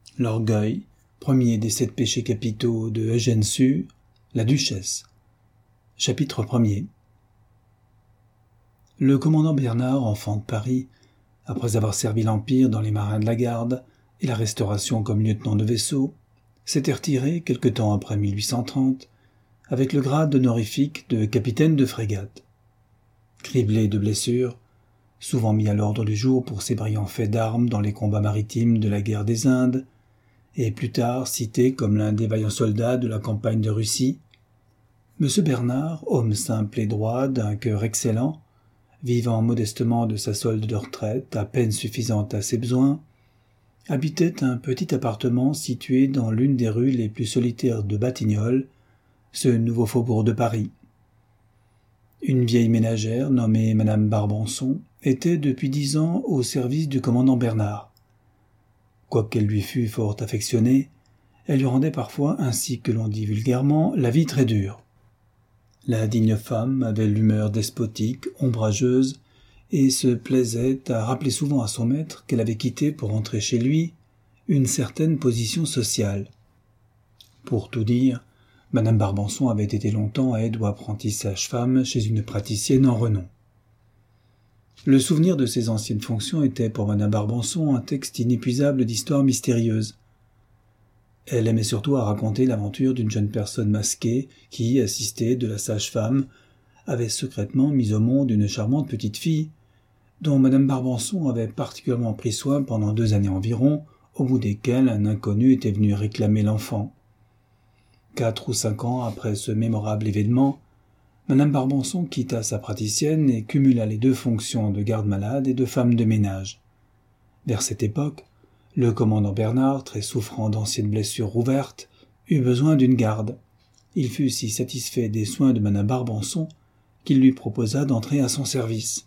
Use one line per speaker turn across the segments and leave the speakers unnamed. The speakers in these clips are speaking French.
L'orgueil, premier des 7 péchés capitaux de Eugène Sue, la duchesse. Chapitre 1er. Le commandant Bernard, enfant de Paris, après avoir servi l'Empire dans les marins de la Garde et la Restauration comme lieutenant de vaisseau, s'était retiré quelque temps après 1830 avec le grade honorifique de capitaine de frégate. Criblé de blessures, souvent mis à l'ordre du jour pour ses brillants faits d'armes dans les combats maritimes de la guerre des Indes, et plus tard cité comme l'un des vaillants soldats de la campagne de Russie, M. Bernard, homme simple et droit, d'un cœur excellent, vivant modestement de sa solde de retraite, à peine suffisante à ses besoins, habitait un petit appartement situé dans l'une des rues les plus solitaires de Batignolles, ce nouveau faubourg de Paris. Une vieille ménagère nommée Madame Barbançon était depuis 10 ans au service du commandant Bernard. Quoiqu'elle lui fût fort affectionnée, elle lui rendait parfois, ainsi que l'on dit vulgairement, la vie très dure. La digne femme avait l'humeur despotique, ombrageuse, et se plaisait à rappeler souvent à son maître qu'elle avait quitté pour rentrer chez lui une certaine position sociale. Pour tout dire, Madame Barbançon avait été longtemps aide ou apprentie sage-femme chez une praticienne en renom. Le souvenir de ses anciennes fonctions était pour Madame Barbançon un texte inépuisable d'histoires mystérieuses. Elle aimait surtout à raconter l'aventure d'une jeune personne masquée qui, assistée de la sage-femme, avait secrètement mis au monde une charmante petite fille, dont Madame Barbançon avait particulièrement pris soin pendant 2 années environ, au bout desquelles un inconnu était venu réclamer l'enfant. 4 ou 5 ans après ce mémorable événement, Madame Barbançon quitta sa praticienne et cumula les 2 fonctions de garde-malade et de femme de ménage. Vers cette époque, le commandant Bernard, très souffrant d'anciennes blessures rouvertes, eut besoin d'une garde. Il fut si satisfait des soins de Madame Barbançon qu'il lui proposa d'entrer à son service.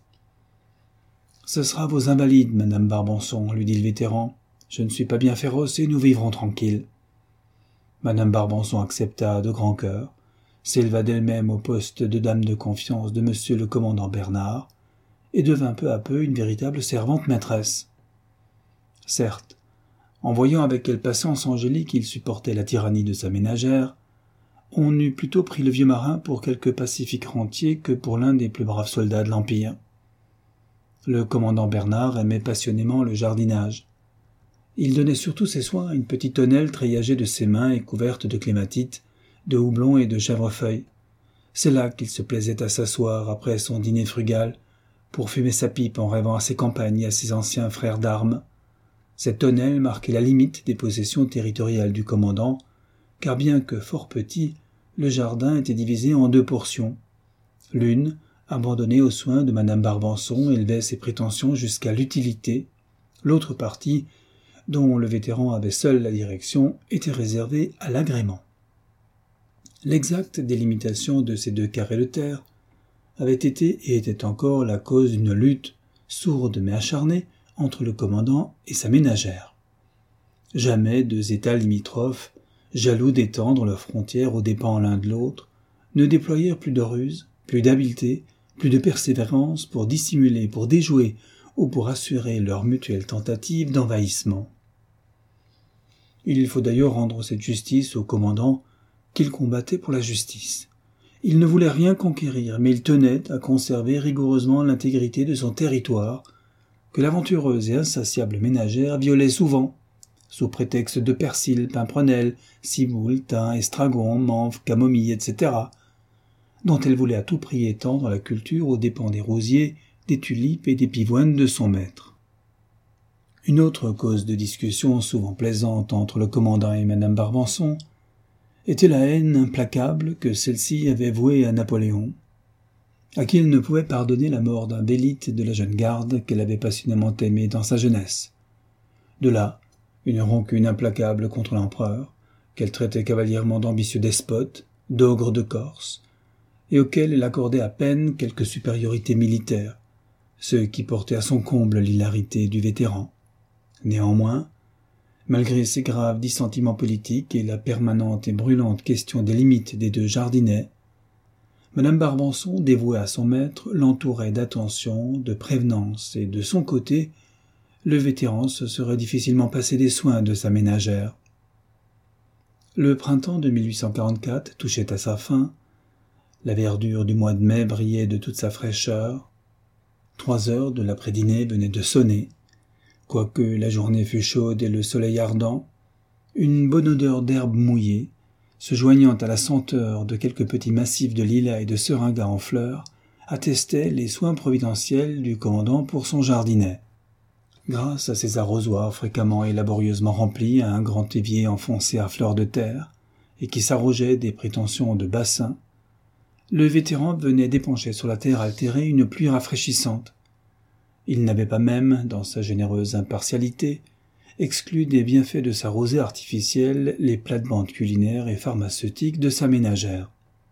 « Ce sera vos invalides, Madame Barbançon, lui dit le vétéran. Je ne suis pas bien féroce et nous vivrons tranquilles. » Madame Barbançon accepta de grand cœur, s'éleva d'elle-même au poste de dame de confiance de monsieur le commandant Bernard, et devint peu à peu une véritable servante maîtresse. Certes, en voyant avec quelle patience angélique il supportait la tyrannie de sa ménagère, on eût plutôt pris le vieux marin pour quelque pacifique rentier que pour l'un des plus braves soldats de l'Empire. Le commandant Bernard aimait passionnément le jardinage. Il donnait surtout ses soins à une petite tonnelle treillagée de ses mains et couverte de clématites, de houblon et de chèvrefeuille. C'est là qu'il se plaisait à s'asseoir après son dîner frugal, pour fumer sa pipe en rêvant à ses campagnes et à ses anciens frères d'armes. Cette tonnelle marquait la limite des possessions territoriales du commandant, car bien que fort petit, le jardin était divisé en 2 portions. L'une, abandonnée aux soins de Madame Barbançon, élevait ses prétentions jusqu'à l'utilité. L'autre partie, dont le vétéran avait seul la direction, était réservée à l'agrément. L'exacte délimitation de ces 2 carrés de terre avait été et était encore la cause d'une lutte, sourde mais acharnée, entre le commandant et sa ménagère. Jamais 2 États limitrophes, jaloux d'étendre leurs frontières aux dépens l'un de l'autre, ne déployèrent plus de ruse, plus d'habileté, plus de persévérance pour dissimuler, pour déjouer ou pour assurer leur mutuelle tentative d'envahissement. Il faut d'ailleurs rendre cette justice au commandant qu'il combattait pour la justice. Il ne voulait rien conquérir, mais il tenait à conserver rigoureusement l'intégrité de son territoire, que l'aventureuse et insatiable ménagère violait souvent, sous prétexte de persil, pimprenelle, ciboule, thym, estragon, menthe, camomille, etc., dont elle voulait à tout prix étendre la culture aux dépens des rosiers, des tulipes et des pivoines de son maître. Une autre cause de discussion souvent plaisante entre le commandant et Madame Barbançon était la haine implacable que celle-ci avait vouée à Napoléon, à qui elle ne pouvait pardonner la mort d'un d'élite de la jeune garde qu'elle avait passionnément aimé dans sa jeunesse. De là, une rancune implacable contre l'empereur, qu'elle traitait cavalièrement d'ambitieux despote, d'ogre de Corse, et auquel elle accordait à peine quelque supériorité militaire, ce qui portait à son comble l'hilarité du vétéran. Néanmoins, malgré ces graves dissentiments politiques et la permanente et brûlante question des limites des 2 jardinets, Madame Barbançon, dévouée à son maître, l'entourait d'attention, de prévenance et, de son côté, le vétéran se serait difficilement passé des soins de sa ménagère. Le printemps de 1844 touchait à sa fin. La verdure du mois de mai brillait de toute sa fraîcheur. 3 heures de l'après-dîner venaient de sonner. Quoique la journée fût chaude et le soleil ardent, une bonne odeur d'herbe mouillée, se joignant à la senteur de quelques petits massifs de lilas et de seringas en fleurs, attestait les soins providentiels du commandant pour son jardinet. Grâce à ses arrosoirs fréquemment et laborieusement remplis à un grand évier enfoncé à fleur de terre, et qui s'arrogeait des prétentions de bassin, le vétéran venait d'épancher sur la terre altérée une pluie rafraîchissante. Il n'avait pas même, dans sa généreuse impartialité, exclu des bienfaits de sa rosée artificielle les plates-bandes culinaires et pharmaceutiques de sa ménagère.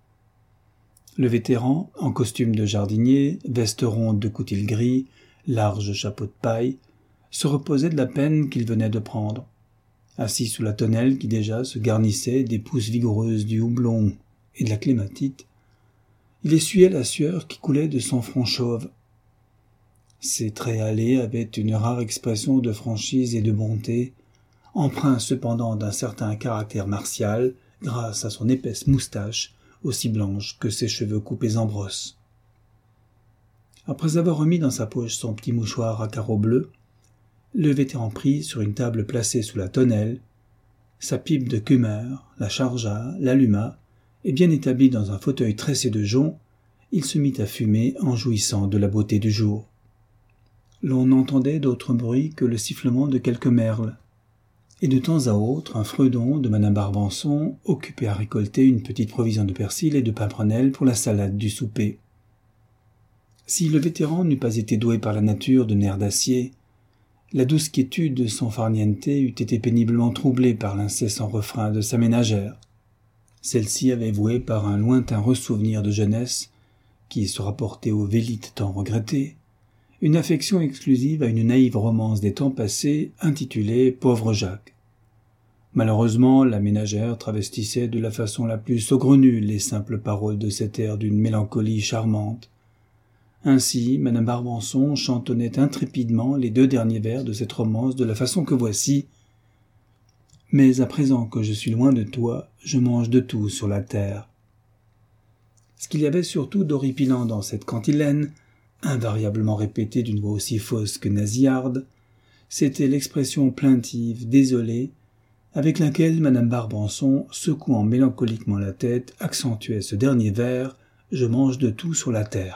Le vétéran, en costume de jardinier, veste ronde de coutil gris, large chapeau de paille, se reposait de la peine qu'il venait de prendre. Assis sous la tonnelle qui déjà se garnissait des pousses vigoureuses du houblon et de la clématite, il essuyait la sueur qui coulait de son front chauve. Ses traits hâlés avaient une rare expression de franchise et de bonté, empreint cependant d'un certain caractère martial grâce à son épaisse moustache, aussi blanche que ses cheveux coupés en brosse. Après avoir remis dans sa poche son petit mouchoir à carreaux bleus, le vétéran prit sur une table placée sous la tonnelle sa pipe de Kummer, la chargea, l'alluma, et bien établi dans un fauteuil tressé de jonc, il se mit à fumer en jouissant de la beauté du jour. L'on n'entendait d'autre bruit que le sifflement de quelques merles, et de temps à autre un fredon de madame Barbançon occupé à récolter une petite provision de persil et de pimprenelle pour la salade du souper. Si le vétéran n'eût pas été doué par la nature de nerfs d'acier, la douce quiétude de son farniente eût été péniblement troublée par l'incessant refrain de sa ménagère. Celle-ci avait voué par un lointain ressouvenir de jeunesse, qui se rapportait aux vélites tant regrettées, une affection exclusive à une naïve romance des temps passés intitulée « Pauvre Jacques ». Malheureusement, la ménagère travestissait de la façon la plus saugrenue les simples paroles de cet air d'une mélancolie charmante. Ainsi, madame Barbançon chantonnait intrépidement les 2 derniers vers de cette romance de la façon que voici. « Mais à présent que je suis loin de toi, je mange de tout sur la terre. » Ce qu'il y avait surtout d'horripilant dans cette cantilène, invariablement répétée d'une voix aussi fausse que nasillarde, c'était l'expression plaintive, désolée, avec laquelle madame Barbançon, secouant mélancoliquement la tête, accentuait ce dernier vers « Je mange de tout sur la terre ».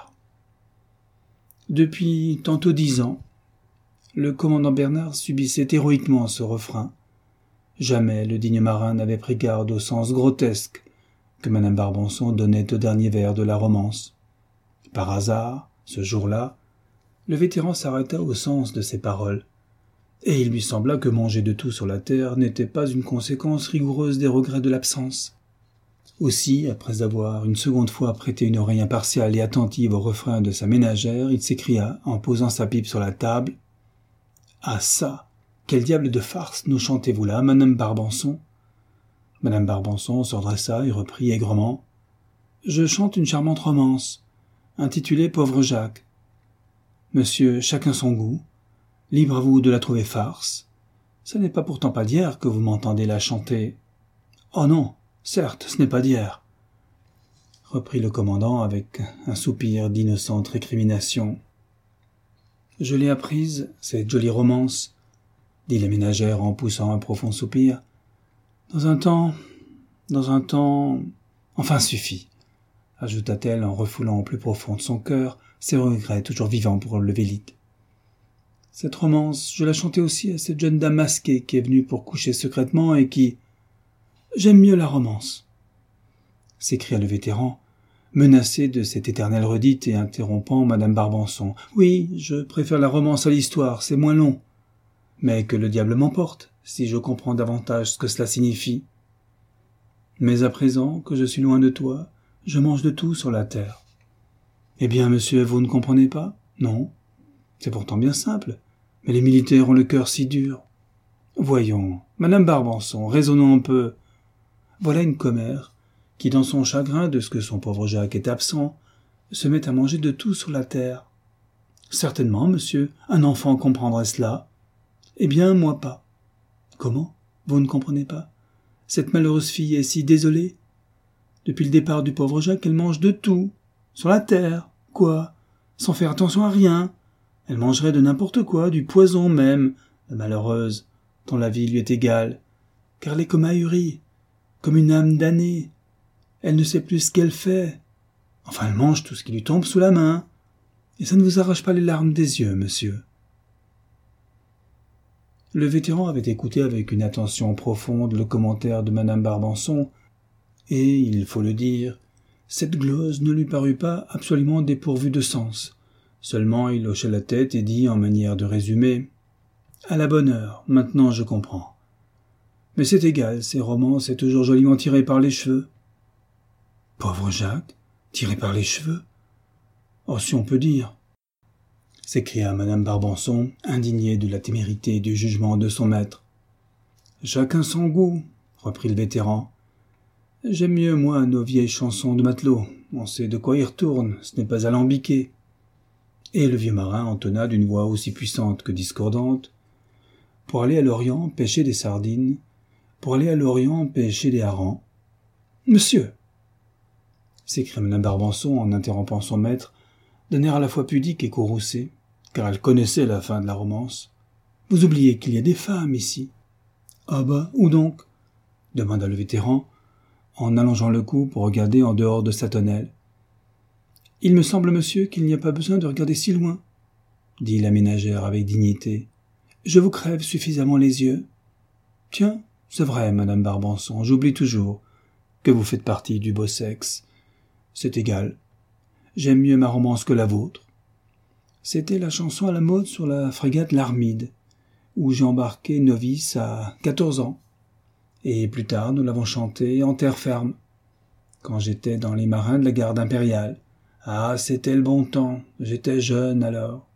Depuis tantôt 10 ans, le commandant Bernard subissait héroïquement ce refrain. Jamais le digne marin n'avait pris garde au sens grotesque que madame Barbançon donnait au dernier vers de la romance. Par hasard, ce jour-là, le vétéran s'arrêta au sens de ces paroles, et il lui sembla que manger de tout sur la terre n'était pas une conséquence rigoureuse des regrets de l'absence. Aussi, après avoir une seconde fois prêté une oreille impartiale et attentive au refrain de sa ménagère, il s'écria, en posant sa pipe sur la table, « Ah ça! Quel diable de farce nous chantez-vous là, madame Barbançon ?» Madame Barbançon se redressa et reprit aigrement, « Je chante une charmante romance, intitulée « Pauvre Jacques ». Monsieur, chacun son goût. Libre à vous de la trouver farce. Ce n'est pas pourtant pas d'hier que vous m'entendez la chanter. »« Oh non, certes, ce n'est pas d'hier, » reprit le commandant avec un soupir d'innocente récrimination. « Je l'ai apprise, cette jolie romance, » dit la ménagère en poussant un profond soupir. « Dans un temps... Enfin, suffit, » ajouta-t-elle en refoulant au plus profond de son cœur ses regrets toujours vivants pour le Vélite. « Cette romance, je la chantais aussi à cette jeune dame masquée qui est venue pour coucher secrètement et qui... J'aime mieux la romance, » s'écria le vétéran, menacé de cette éternelle redite et interrompant madame Barbançon. « Oui, je préfère la romance à l'histoire, c'est moins long. Mais que le diable m'emporte, si je comprends davantage ce que cela signifie. Mais à présent que je suis loin de toi, je mange de tout sur la terre. » « Eh bien, monsieur, vous ne comprenez pas ? Non. C'est pourtant bien simple. Mais les militaires ont le cœur si dur. Voyons, madame Barbançon, raisonnons un peu. Voilà une commère qui, dans son chagrin de ce que son pauvre Jacques est absent, se met à manger de tout sur la terre. Certainement, monsieur, un enfant comprendrait cela. Eh bien, moi pas. Comment? Vous ne comprenez pas? Cette malheureuse fille est si désolée. Depuis le départ du pauvre Jacques, elle mange de tout. Sur la terre. Quoi? Sans faire attention à rien. Elle mangerait de n'importe quoi, du poison même, la malheureuse, dont la vie lui est égale. Car elle est comme ahurie, comme une âme damnée. Elle ne sait plus ce qu'elle fait. Enfin, elle mange tout ce qui lui tombe sous la main. Et ça ne vous arrache pas les larmes des yeux, monsieur. Le vétéran avait écouté avec une attention profonde le commentaire de madame Barbançon, et, il faut le dire, cette glose ne lui parut pas absolument dépourvue de sens. Seulement il hocha la tête et dit en manière de résumé « À la bonne heure, maintenant je comprends. Mais c'est égal, ces romans, c'est toujours joliment tiré par les cheveux. » « Pauvre Jacques, tiré par les cheveux? Oh, si on peut dire !» s'écria madame Barbançon, indignée de la témérité du jugement de son maître. « Chacun son goût, » reprit le vétéran. « J'aime mieux, moi, nos vieilles chansons de matelot. On sait de quoi y retourne, ce n'est pas alambiqué. » Et le vieux marin entonna d'une voix aussi puissante que discordante. « Pour aller à l'Orient pêcher des sardines, pour aller à l'Orient pêcher des harengs. »« Monsieur !» s'écria madame Barbançon en interrompant son maître, d'un air à la fois pudique et courroucé, car elle connaissait la fin de la romance. « Vous oubliez qu'il y a des femmes ici. »« Ah bah, où donc ?» demanda le vétéran, en allongeant le cou pour regarder en dehors de sa tonnelle. « Il me semble, monsieur, qu'il n'y a pas besoin de regarder si loin, » dit la ménagère avec dignité. « Je vous crève suffisamment les yeux. Tiens, c'est vrai, madame Barbançon, j'oublie toujours que vous faites partie du beau sexe. C'est égal. J'aime mieux ma romance que la vôtre. C'était la chanson à la mode sur la frégate l'Armide, où j'ai embarqué novice à 14 ans. Et plus tard, nous l'avons chantée en terre ferme, quand j'étais dans les marins de la garde impériale. Ah, c'était le bon temps, j'étais jeune alors.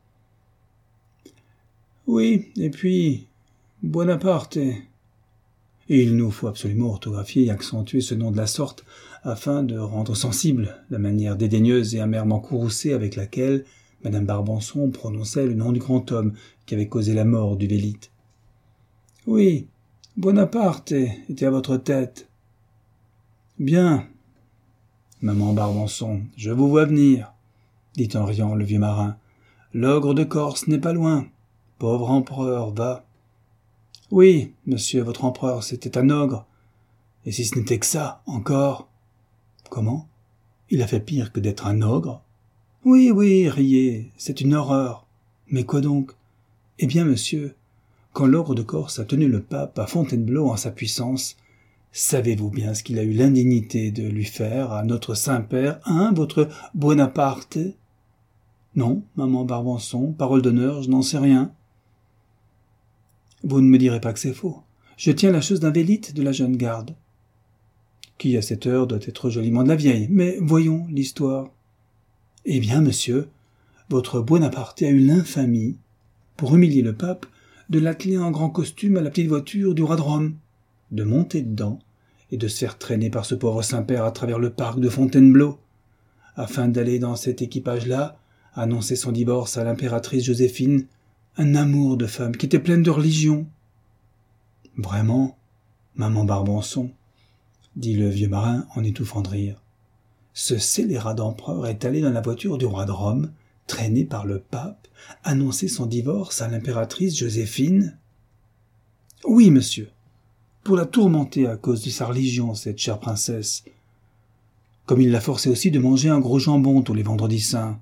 Oui, et puis, Bonaparte. Et il nous faut absolument orthographier et accentuer ce nom de la sorte, afin de rendre sensible la manière dédaigneuse et amèrement courroucée avec laquelle madame Barbançon prononçait le nom du grand homme qui avait causé la mort du Vélite. Oui, Bonaparte était à votre tête. Bien, maman Barbançon, je vous vois venir, dit en riant le vieux marin. L'ogre de Corse n'est pas loin. Pauvre empereur, va. Oui, monsieur, votre empereur, c'était un ogre. Et si ce n'était que ça, encore. Comment? Il a fait pire que d'être un ogre? Oui, oui, riez, c'est une horreur. Mais quoi donc? Eh bien, monsieur, quand l'ogre de Corse a tenu le pape à Fontainebleau en sa puissance, savez-vous bien ce qu'il a eu l'indignité de lui faire à notre Saint-Père, votre Bonaparte? Non, maman Barbançon, parole d'honneur, je n'en sais rien. Vous ne me direz pas que c'est faux. Je tiens la chose d'un Vélite de la jeune garde, qui à cette heure doit être joliment de la vieille. Mais voyons l'histoire. Eh bien, monsieur, votre Bonaparte a eu l'infamie, pour humilier le pape, de l'atteler en grand costume à la petite voiture du roi de Rome, de monter dedans et de se faire traîner par ce pauvre Saint-Père à travers le parc de Fontainebleau, afin d'aller dans cet équipage-là annoncer son divorce à l'impératrice Joséphine, un amour de femme qui était pleine de religion. Vraiment, maman Barbançon, dit le vieux marin en étouffant de rire, ce scélérat d'empereur est allé dans la voiture du roi de Rome, traîné par le pape, annoncer son divorce à l'impératrice Joséphine? Oui, monsieur, pour la tourmenter à cause de sa religion, cette chère princesse, comme il l'a forcée aussi de manger un gros jambon tous les vendredis saints,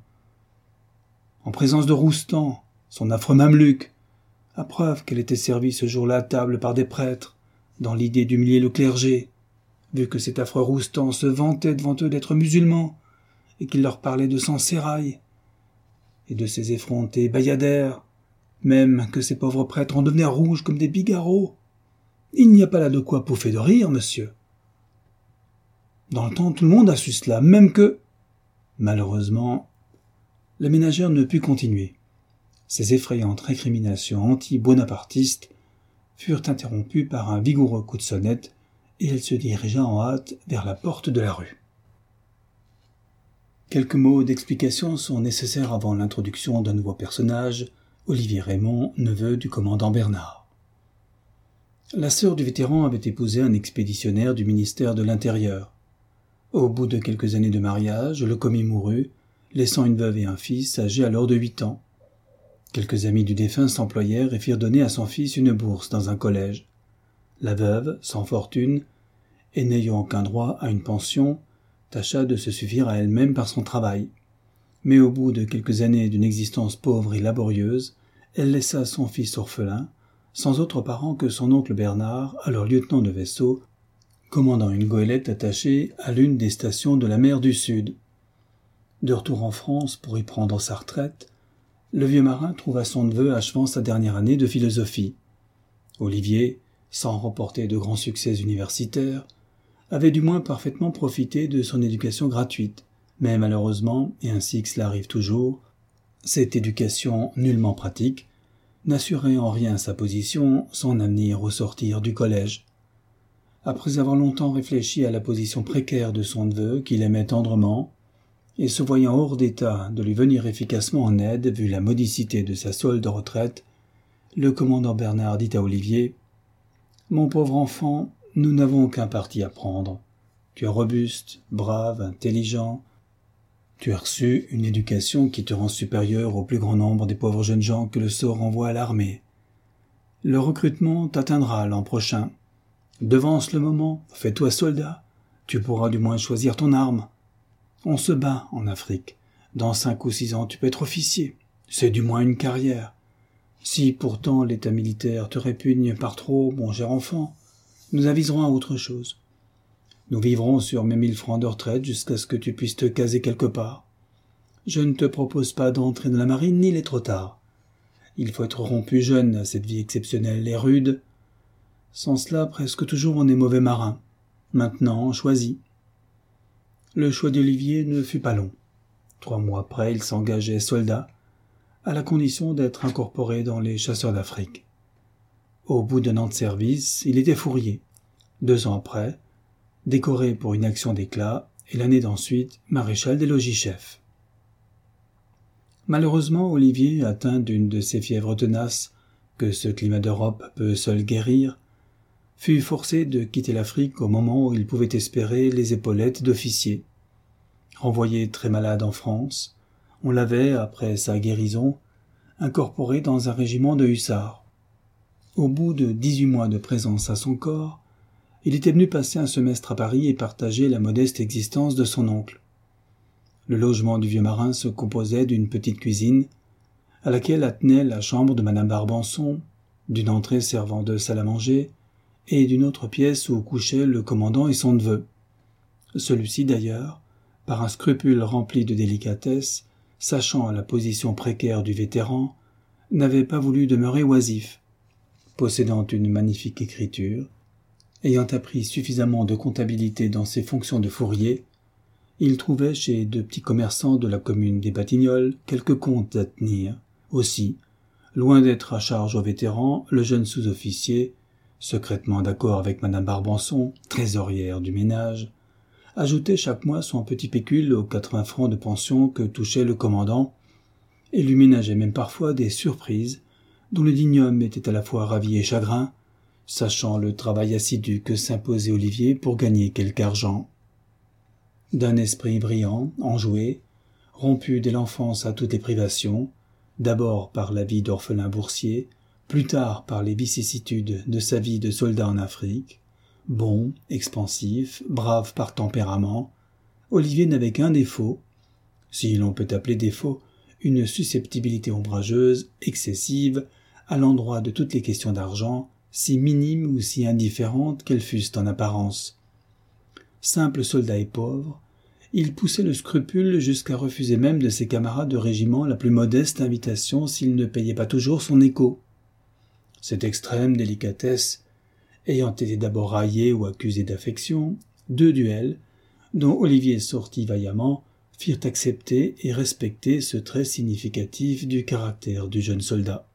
en présence de Roustan, son affreux mameluc, à preuve qu'elle était servie ce jour-là à table par des prêtres, dans l'idée d'humilier le clergé, vu que cet affreux Roustan se vantait devant eux d'être musulman, et qu'il leur parlait de son sérail, et de ses effrontés bayadères, même que ces pauvres prêtres en devenaient rouges comme des bigarreaux. Il n'y a pas là de quoi pouffer de rire, monsieur. Dans le temps, tout le monde a su cela, même que... Malheureusement, la ménagère ne put continuer. Ces effrayantes récriminations anti-bonapartistes furent interrompues par un vigoureux coup de sonnette, et elle se dirigea en hâte vers la porte de la rue. Quelques mots d'explication sont nécessaires avant l'introduction d'un nouveau personnage, Olivier Raymond, neveu du commandant Bernard. La sœur du vétéran avait épousé un expéditionnaire du ministère de l'Intérieur. Au bout de quelques années de mariage, le commis mourut, laissant une veuve et un fils âgés alors de 8 ans. Quelques amis du défunt s'employèrent et firent donner à son fils une bourse dans un collège. La veuve, sans fortune, et n'ayant aucun droit à une pension, tâcha de se suffire à elle-même par son travail. Mais au bout de quelques années d'une existence pauvre et laborieuse, elle laissa son fils orphelin, sans autre parent que son oncle Bernard, alors lieutenant de vaisseau, commandant une goélette attachée à l'une des stations de la mer du Sud. De retour en France pour y prendre sa retraite, le vieux marin trouva son neveu achevant sa dernière année de philosophie. Olivier, sans remporter de grands succès universitaires, avait du moins parfaitement profité de son éducation gratuite, mais malheureusement, et ainsi que cela arrive toujours, cette éducation nullement pratique n'assurait en rien sa position, son avenir au sortir du collège. Après avoir longtemps réfléchi à la position précaire de son neveu, qu'il aimait tendrement, et se voyant hors d'état de lui venir efficacement en aide vu la modicité de sa solde retraite, le commandant Bernard dit à Olivier « Mon pauvre enfant, nous n'avons aucun parti à prendre. Tu es robuste, brave, intelligent. Tu as reçu une éducation qui te rend supérieur au plus grand nombre des pauvres jeunes gens que le sort envoie à l'armée. Le recrutement t'atteindra l'an prochain. Devance le moment, fais-toi soldat. Tu pourras du moins choisir ton arme. On se bat en Afrique. Dans 5 ou 6 ans, tu peux être officier. C'est du moins une carrière. Si pourtant l'état militaire te répugne par trop, mon cher enfant, nous aviserons à autre chose. Nous vivrons sur mes 1000 francs de retraite jusqu'à ce que tu puisses te caser quelque part. Je ne te propose pas d'entrer dans la marine, ni il est trop tard. Il faut être rompu jeune à cette vie exceptionnelle et rude. Sans cela, presque toujours on est mauvais marin. Maintenant, choisis. Le choix d'Olivier ne fut pas long. 3 mois après, il s'engageait soldat, à la condition d'être incorporé dans les chasseurs d'Afrique. Au bout d'un an de service, il était fourrier. 2 ans après, décoré pour une action d'éclat, et l'année d'ensuite, maréchal des logis-chefs. Malheureusement, Olivier, atteint d'une de ces fièvres tenaces que ce climat d'Europe peut seul guérir, fut forcé de quitter l'Afrique au moment où il pouvait espérer les épaulettes d'officier. Renvoyé très malade en France, on l'avait, après sa guérison, incorporé dans un régiment de hussards. Au bout de 18 mois de présence à son corps, il était venu passer un semestre à Paris et partager la modeste existence de son oncle. Le logement du vieux marin se composait d'une petite cuisine, à laquelle attenait la chambre de madame Barbançon, d'une entrée servant de salle à manger, et d'une autre pièce où couchaient le commandant et son neveu. Celui-ci d'ailleurs, par un scrupule rempli de délicatesse, sachant la position précaire du vétéran, n'avait pas voulu demeurer oisif. Possédant une magnifique écriture, ayant appris suffisamment de comptabilité dans ses fonctions de fourrier, il trouvait chez 2 petits commerçants de la commune des Batignolles quelques comptes à tenir. Aussi, loin d'être à charge au vétéran, le jeune sous-officier, secrètement d'accord avec madame Barbançon, trésorière du ménage, ajoutait chaque mois son petit pécule aux 80 francs de pension que touchait le commandant, et lui ménageait même parfois des surprises dont le digne homme était à la fois ravi et chagrin, sachant le travail assidu que s'imposait Olivier pour gagner quelque argent. D'un esprit brillant, enjoué, rompu dès l'enfance à toutes les privations, d'abord par la vie d'orphelin boursier, plus tard par les vicissitudes de sa vie de soldat en Afrique, bon, expansif, brave par tempérament, Olivier n'avait qu'un défaut, si l'on peut appeler défaut, une susceptibilité ombrageuse, excessive, à l'endroit de toutes les questions d'argent, si minimes ou si indifférentes qu'elles fussent en apparence. Simple soldat et pauvre, il poussait le scrupule jusqu'à refuser même de ses camarades de régiment la plus modeste invitation s'il ne payait pas toujours son écho. Cette extrême délicatesse, ayant été d'abord raillée ou accusée d'affection, 2 duels, dont Olivier sortit vaillamment, firent accepter et respecter ce trait significatif du caractère du jeune soldat.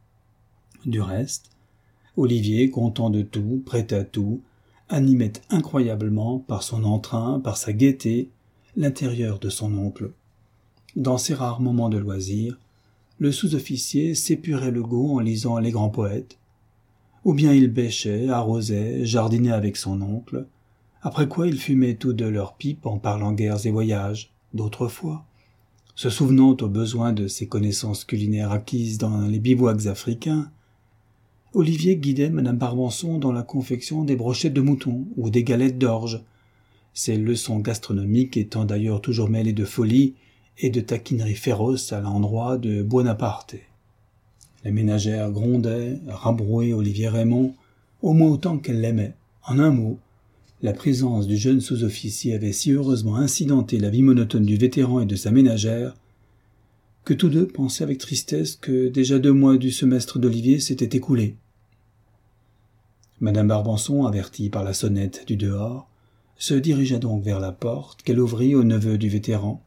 Du reste, Olivier, content de tout, prêt à tout, animait incroyablement, par son entrain, par sa gaieté, l'intérieur de son oncle. Dans ses rares moments de loisir, le sous-officier s'épurait le goût en lisant les grands poètes, ou bien il bêchait, arrosait, jardinait avec son oncle, après quoi ils fumaient tous deux leurs pipes en parlant guerres et voyages, d'autrefois, se souvenant au besoin de ses connaissances culinaires acquises dans les bivouacs africains. Olivier guidait Madame Barbançon dans la confection des brochettes de mouton ou des galettes d'orge, ses leçons gastronomiques étant d'ailleurs toujours mêlées de folie et de taquinerie féroce à l'endroit de Buonaparte. La ménagère grondait, rabrouait Olivier Raymond, au moins autant qu'elle l'aimait. En un mot, la présence du jeune sous-officier avait si heureusement incidenté la vie monotone du vétéran et de sa ménagère, que tous deux pensaient avec tristesse que déjà 2 mois du semestre d'Olivier s'étaient écoulés. Madame Barbançon, avertie par la sonnette du dehors, se dirigea donc vers la porte qu'elle ouvrit au neveu du vétéran,